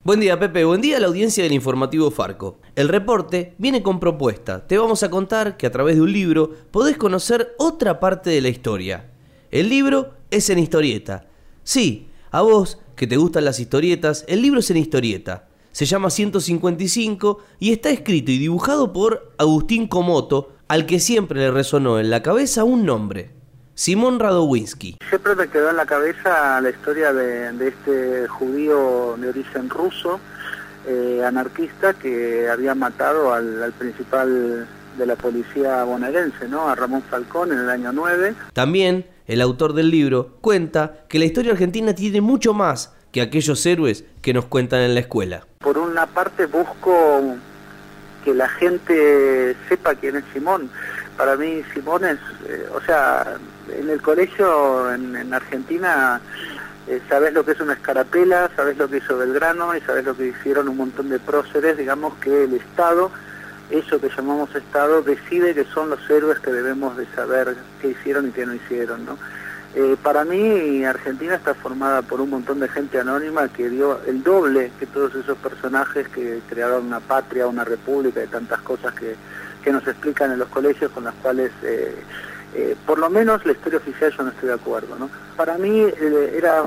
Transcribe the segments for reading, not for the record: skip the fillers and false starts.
Buen día, Pepe. Buen día a la audiencia del informativo Farco. El reporte viene con propuesta. Te vamos a contar que a través de un libro podés conocer otra parte de la historia. El libro es en historieta. Sí, a vos que te gustan las historietas, el libro es en historieta. Se llama 155 y está escrito y dibujado por Agustín Comoto, al que siempre le resonó en la cabeza un nombre: Simón Radowinsky. Siempre me quedó en la cabeza la historia de este judío de origen ruso, anarquista, que había matado al principal de la policía bonaerense, ¿no? A Ramón Falcón en el año 9. También el autor del libro cuenta que la historia argentina tiene mucho más que aquellos héroes que nos cuentan en la escuela. Por una parte busco que la gente sepa quién es Simón. Para mí Simón es, en el colegio en Argentina sabés lo que es una escarapela, sabés lo que hizo Belgrano y sabés lo que hicieron un montón de próceres. Digamos que el Estado, eso que llamamos Estado, decide que son los héroes que debemos de saber qué hicieron y qué no hicieron, ¿no? Para mí Argentina está formada por un montón de gente anónima que dio el doble que todos esos personajes que crearon una patria, una república y tantas cosas que nos explican en los colegios, con las cuales por lo menos la historia oficial yo no estoy de acuerdo, ¿no? Para mí era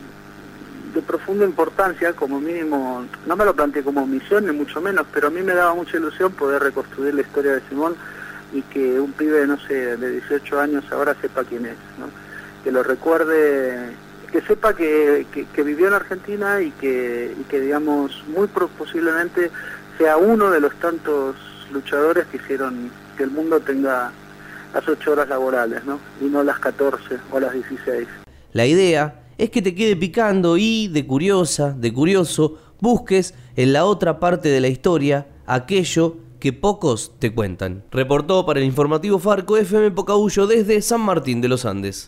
de profunda importancia, como mínimo, no me lo planteé como misión ni mucho menos, pero a mí me daba mucha ilusión poder reconstruir la historia de Simón y que un pibe, no sé, de 18 años ahora sepa quién es, ¿no? Que lo recuerde, que sepa que vivió en Argentina y que digamos, muy posiblemente sea uno de los tantos luchadores que hicieron que el mundo tenga las 8 horas laborales, ¿no? Y no las 14 o las 16. La idea es que te quede picando y, de curiosa, de curioso, busques en la otra parte de la historia aquello que pocos te cuentan. Reportó para el informativo Farco FM Pocahullo desde San Martín de los Andes.